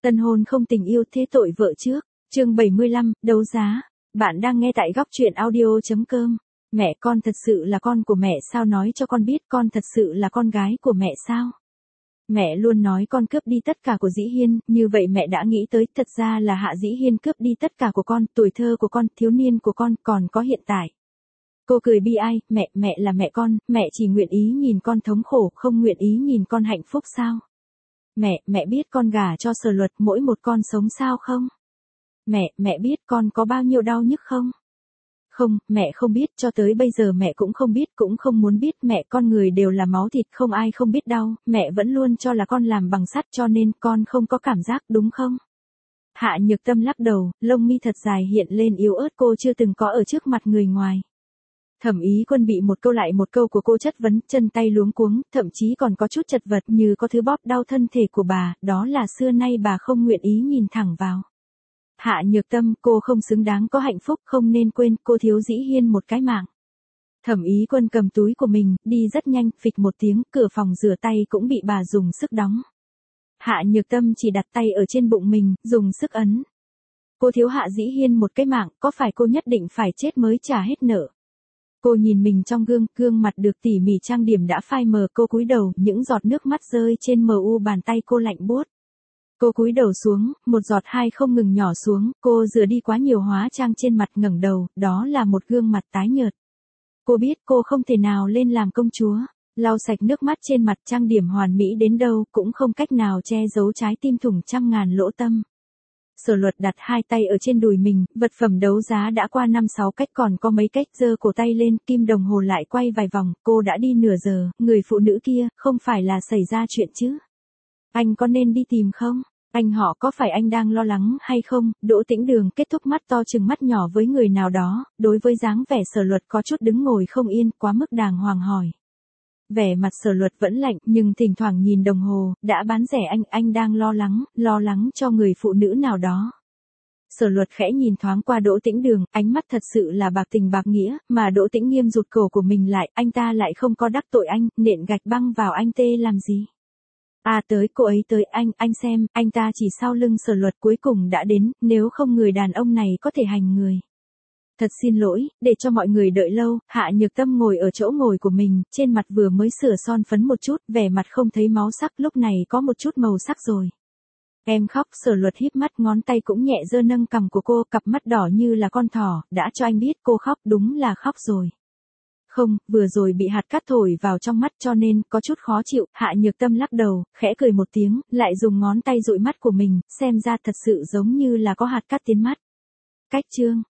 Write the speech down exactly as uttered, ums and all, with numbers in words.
Tân hôn không tình yêu thế tội vợ trước. Chương bảy mươi lăm, đấu giá. Bạn đang nghe tại góc truyện audio chấm com. Mẹ con thật sự là con của mẹ sao, nói cho con biết con thật sự là con gái của mẹ sao? Mẹ luôn nói con cướp đi tất cả của Dĩ Hiên, như vậy mẹ đã nghĩ tới, thật ra là Hạ Dĩ Hiên cướp đi tất cả của con, tuổi thơ của con, thiếu niên của con, còn có hiện tại. Cô cười bi ai, mẹ, mẹ là mẹ con, mẹ chỉ nguyện ý nhìn con thống khổ, không nguyện ý nhìn con hạnh phúc sao? Mẹ, mẹ biết con gả cho Sở Luật mỗi một con sống sao không? Mẹ, mẹ biết con có bao nhiêu đau nhức không? Không, mẹ không biết, cho tới bây giờ mẹ cũng không biết, cũng không muốn biết, mẹ, con người đều là máu thịt, không ai không biết đau, mẹ vẫn luôn cho là con làm bằng sắt cho nên con không có cảm giác, đúng không? Hạ Nhược Tâm lắc đầu, lông mi thật dài hiện lên yếu ớt, cô chưa từng có ở trước mặt người ngoài. Thẩm Ý Quân bị một câu lại một câu của cô chất vấn, chân tay luống cuống, thậm chí còn có chút chật vật như có thứ bóp đau thân thể của bà, đó là xưa nay bà không nguyện ý nhìn thẳng vào. Hạ Nhược Tâm, cô không xứng đáng có hạnh phúc, không nên quên, cô thiếu Dĩ Hiên một cái mạng. Thẩm Ý Quân cầm túi của mình, đi rất nhanh, phịch một tiếng, cửa phòng rửa tay cũng bị bà dùng sức đóng. Hạ Nhược Tâm chỉ đặt tay ở trên bụng mình, dùng sức ấn. Cô thiếu Hạ Dĩ Hiên một cái mạng, có phải cô nhất định phải chết mới trả hết nợ? Cô nhìn mình trong gương, gương mặt được tỉ mỉ trang điểm đã phai mờ, cô cúi đầu, những giọt nước mắt rơi trên mờ u bàn tay cô lạnh buốt. Cô cúi đầu xuống, một giọt hai không ngừng nhỏ xuống, cô rửa đi quá nhiều hóa trang trên mặt, ngẩng đầu, đó là một gương mặt tái nhợt. Cô biết cô không thể nào lên làm công chúa, lau sạch nước mắt trên mặt, trang điểm hoàn mỹ đến đâu cũng không cách nào che giấu trái tim thủng trăm ngàn lỗ tâm. Sở Luật đặt hai tay ở trên đùi mình, vật phẩm đấu giá đã qua năm sáu cách, còn có mấy cách, giơ cổ tay lên, kim đồng hồ lại quay vài vòng, cô đã đi nửa giờ, người phụ nữ kia, không phải là xảy ra chuyện chứ? Anh có nên đi tìm không? Anh họ có phải anh đang lo lắng hay không? Đỗ Tĩnh Đường kết thúc, mắt to chừng mắt nhỏ với người nào đó, đối với dáng vẻ Sở Luật có chút đứng ngồi không yên, quá mức đàng hoàng hỏi. Vẻ mặt Sở Luật vẫn lạnh, nhưng thỉnh thoảng nhìn đồng hồ, đã bán rẻ, anh, anh đang lo lắng, lo lắng cho người phụ nữ nào đó. Sở Luật khẽ nhìn thoáng qua Đỗ Tĩnh Đường, ánh mắt thật sự là bạc tình bạc nghĩa, mà Đỗ Tĩnh Nghiêm rụt cổ của mình lại, anh ta lại không có đắc tội anh, nện gạch băng vào anh tê làm gì? À tới, cô ấy tới, anh, anh xem, anh ta chỉ sau lưng Sở Luật cuối cùng đã đến, nếu không người đàn ông này có thể hành người. Thật xin lỗi, để cho mọi người đợi lâu, Hạ Nhược Tâm ngồi ở chỗ ngồi của mình, trên mặt vừa mới sửa son phấn một chút, vẻ mặt không thấy máu sắc, lúc này có một chút màu sắc rồi. Em khóc, Sở Luật híp mắt, ngón tay cũng nhẹ giơ nâng cằm của cô, cặp mắt đỏ như là con thỏ, đã cho anh biết cô khóc, đúng là khóc rồi. Không, vừa rồi bị hạt cát thổi vào trong mắt cho nên có chút khó chịu, Hạ Nhược Tâm lắc đầu, khẽ cười một tiếng, lại dùng ngón tay dụi mắt của mình, xem ra thật sự giống như là có hạt cát tiến mắt. Cách chương